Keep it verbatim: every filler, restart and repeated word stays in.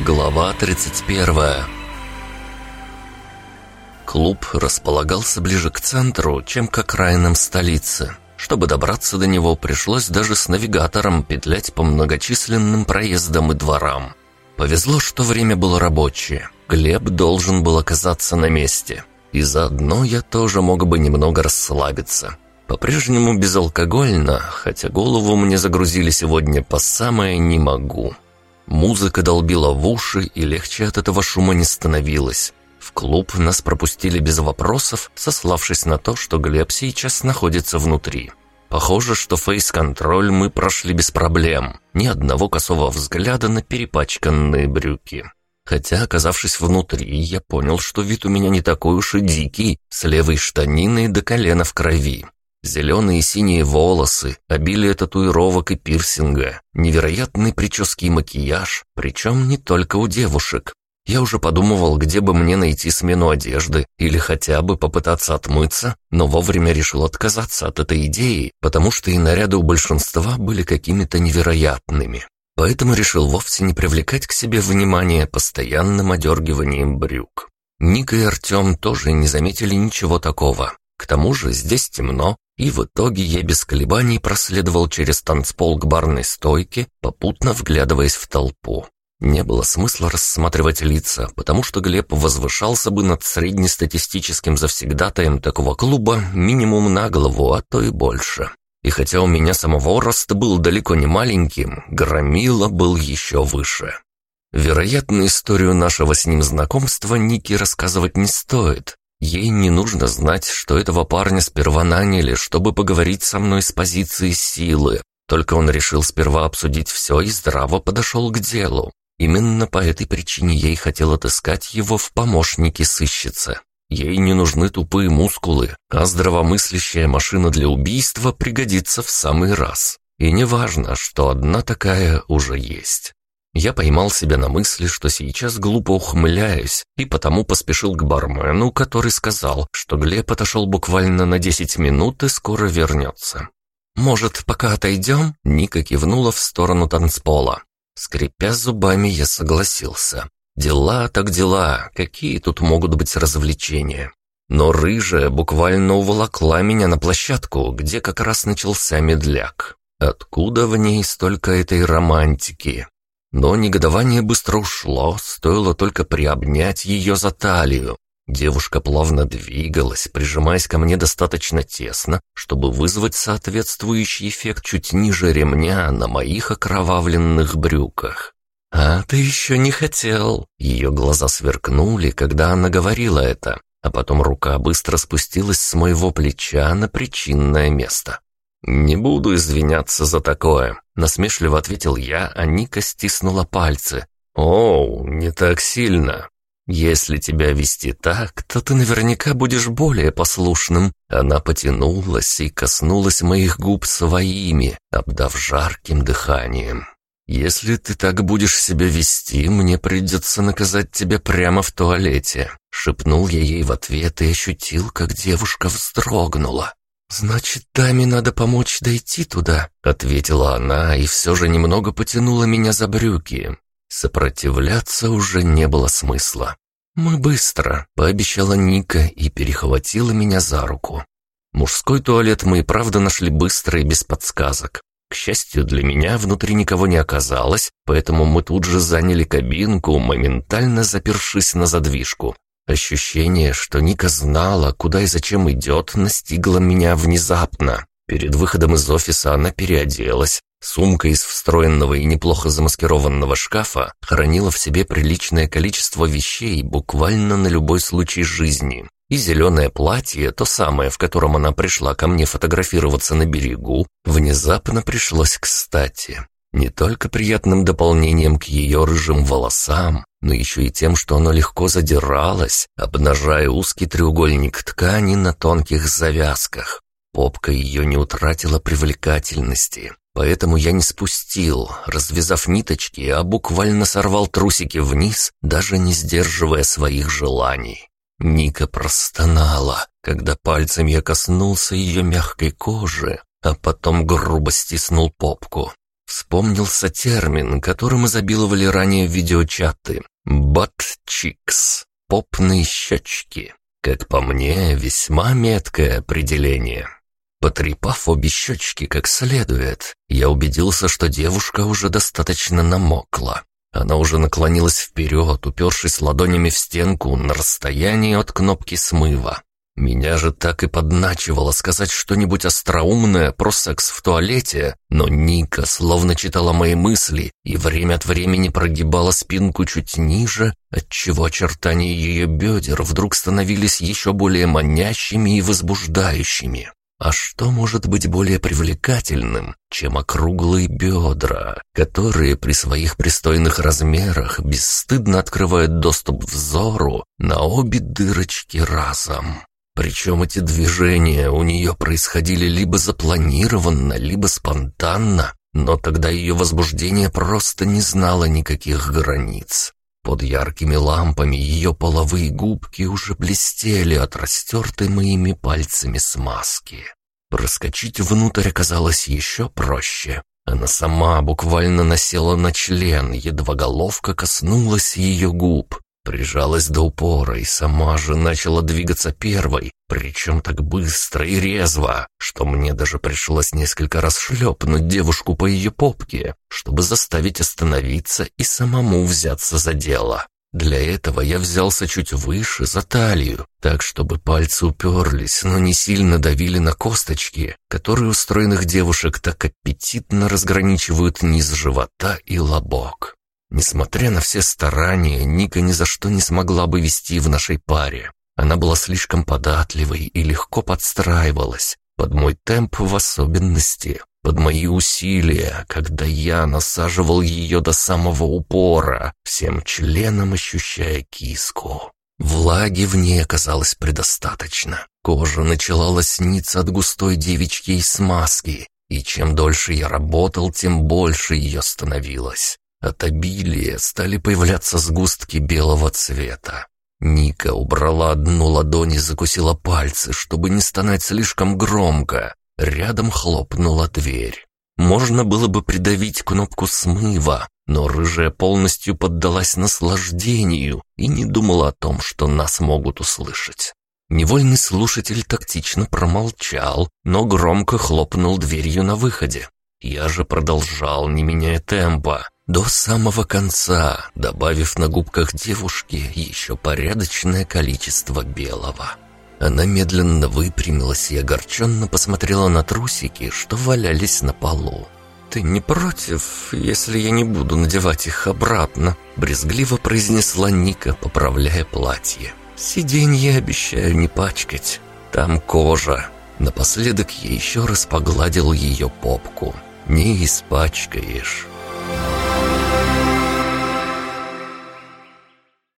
Глава тридцать первая. Клуб располагался ближе к центру, чем к окраинам столицы. Чтобы добраться до него, пришлось даже с навигатором петлять по многочисленным проездам и дворам. Повезло, что время было рабочее. Глеб должен был оказаться на месте. И заодно я тоже мог бы немного расслабиться. По-прежнему безалкогольно, хотя голову мне загрузили сегодня по самое «не могу». Музыка долбила в уши, и легче от этого шума не становилось. В клуб нас пропустили без вопросов, сославшись на то, что Глеб сейчас находится внутри. Похоже, что фейс-контроль мы прошли без проблем. Ни одного косого взгляда на перепачканные брюки. Хотя, оказавшись внутри, я понял, что вид у меня не такой уж и дикий, с левой штаниной до колена в крови. Зеленые и синие волосы, обилие татуировок и пирсинга, невероятный прически и макияж, причем не только у девушек. Я уже подумывал, где бы мне найти смену одежды или хотя бы попытаться отмыться, но вовремя решил отказаться от этой идеи, потому что и наряды у большинства были какими-то невероятными. Поэтому решил вовсе не привлекать к себе внимание постоянным одергиванием брюк. Ника и Артем тоже не заметили ничего такого. К тому же здесь темно, и в итоге я без колебаний проследовал через танцпол к барной стойке, попутно вглядываясь в толпу. Не было смысла рассматривать лица, потому что Глеб возвышался бы над среднестатистическим завсегдатаем такого клуба минимум на голову, а то и больше. И хотя у меня самого рост был далеко не маленьким, Громила был еще выше. Вероятно, историю нашего с ним знакомства Нике рассказывать не стоит. Ей не нужно знать, что этого парня сперва наняли, чтобы поговорить со мной с позиции силы. Только он решил сперва обсудить все и здраво подошел к делу. Именно по этой причине я и хотел отыскать его в помощнике сыщицы. Ей не нужны тупые мускулы, а здравомыслящая машина для убийства пригодится в самый раз. И не важно, что одна такая уже есть. Я поймал себя на мысли, что сейчас глупо ухмыляюсь, и потому поспешил к бармену, который сказал, что Глеб отошел буквально на десять минут и скоро вернется. «Может, пока отойдем?» Ника кивнула в сторону танцпола. Скрипя зубами, я согласился. Дела так дела, какие тут могут быть развлечения? Но рыжая буквально уволокла меня на площадку, где как раз начался медляк. Откуда в ней столько этой романтики? Но негодование быстро ушло, стоило только приобнять ее за талию. Девушка плавно двигалась, прижимаясь ко мне достаточно тесно, чтобы вызвать соответствующий эффект чуть ниже ремня на моих окровавленных брюках. «А ты еще не хотел!» Ее глаза сверкнули, когда она говорила это, а потом рука быстро спустилась с моего плеча на причинное место. «Не буду извиняться за такое», — насмешливо ответил я, а Ника стиснула пальцы. «Оу, не так сильно. Если тебя вести так, то ты наверняка будешь более послушным». Она потянулась и коснулась моих губ своими, обдав жарким дыханием. «Если ты так будешь себя вести, мне придется наказать тебя прямо в туалете», — шепнул я ей в ответ и ощутил, как девушка вздрогнула. «Значит, даме надо помочь дойти туда», — ответила она и все же немного потянула меня за брюки. Сопротивляться уже не было смысла. «Мы быстро», — пообещала Ника и перехватила меня за руку. Мужской туалет мы и правда нашли быстро и без подсказок. К счастью для меня, внутри никого не оказалось, поэтому мы тут же заняли кабинку, моментально запершись на задвижку. Ощущение, что Ника знала, куда и зачем идет, настигло меня внезапно. Перед выходом из офиса она переоделась. Сумка из встроенного и неплохо замаскированного шкафа хранила в себе приличное количество вещей буквально на любой случай жизни. И зеленое платье, то самое, в котором она пришла ко мне фотографироваться на берегу, внезапно пришлось кстати. Не только приятным дополнением к ее рыжим волосам, но еще и тем, что оно легко задиралось, обнажая узкий треугольник ткани на тонких завязках. Попка ее не утратила привлекательности, поэтому я не спустил, развязав ниточки, а буквально сорвал трусики вниз, даже не сдерживая своих желаний. Ника простонала, когда пальцем я коснулся ее мягкой кожи, а потом грубо стиснул попку. вспомнился термин, которым изобиловали ранее видеочаты «butt-cheeks» — «попные щечки». Как по мне, весьма меткое определение. Потрепав обе щечки как следует, я убедился, что девушка уже достаточно намокла. Она уже наклонилась вперед, упершись ладонями в стенку на расстоянии от кнопки смыва. Меня же так и подначивало сказать что-нибудь остроумное про секс в туалете, но Ника словно читала мои мысли и время от времени прогибала спинку чуть ниже, отчего очертания ее бедер вдруг становились еще более манящими и возбуждающими. А что может быть более привлекательным, чем округлые бедра, которые при своих пристойных размерах бесстыдно открывают доступ взору на обе дырочки разом? Причем эти движения у нее происходили либо запланированно, либо спонтанно, но тогда ее возбуждение просто не знало никаких границ. Под яркими лампами ее половые губки уже блестели от растертой моими пальцами смазки. Проскочить внутрь оказалось еще проще. Она сама буквально насела на член, едва головка коснулась ее губ. Прижалась до упора и сама же начала двигаться первой, причем так быстро и резво, что мне даже пришлось несколько раз шлепнуть девушку по ее попке, чтобы заставить остановиться и самому взяться за дело. Для этого я взялся чуть выше, за талию, так чтобы пальцы уперлись, но не сильно давили на косточки, которые у стройных девушек так аппетитно разграничивают низ живота и лобок. Несмотря на все старания, Ника ни за что не смогла бы вести в нашей паре. Она была слишком податливой и легко подстраивалась, под мой темп в особенности, под мои усилия, когда я насаживал ее до самого упора, всем членом ощущая киску. Влаги в ней оказалось предостаточно. Кожа начала лосниться от густой девичьей смазки, и чем дольше я работал, тем больше ее становилось. От обилия стали появляться сгустки белого цвета. Ника убрала одну ладонь и закусила пальцы, чтобы не стонать слишком громко. Рядом хлопнула дверь. Можно было бы придавить кнопку смыва, но рыжая полностью поддалась наслаждению и не думала о том, что нас могут услышать. Невольный слушатель тактично промолчал, но громко хлопнул дверью на выходе. Я же продолжал, не меняя темпа, до самого конца, добавив на губках девушки еще порядочное количество белого. Она медленно выпрямилась и огорченно посмотрела на трусики, что валялись на полу. «Ты не против, если я не буду надевать их обратно?» — брезгливо произнесла Ника, поправляя платье. «Сиденье обещаю не пачкать. Там кожа». Напоследок я еще раз погладил ее попку. «Не испачкаешь».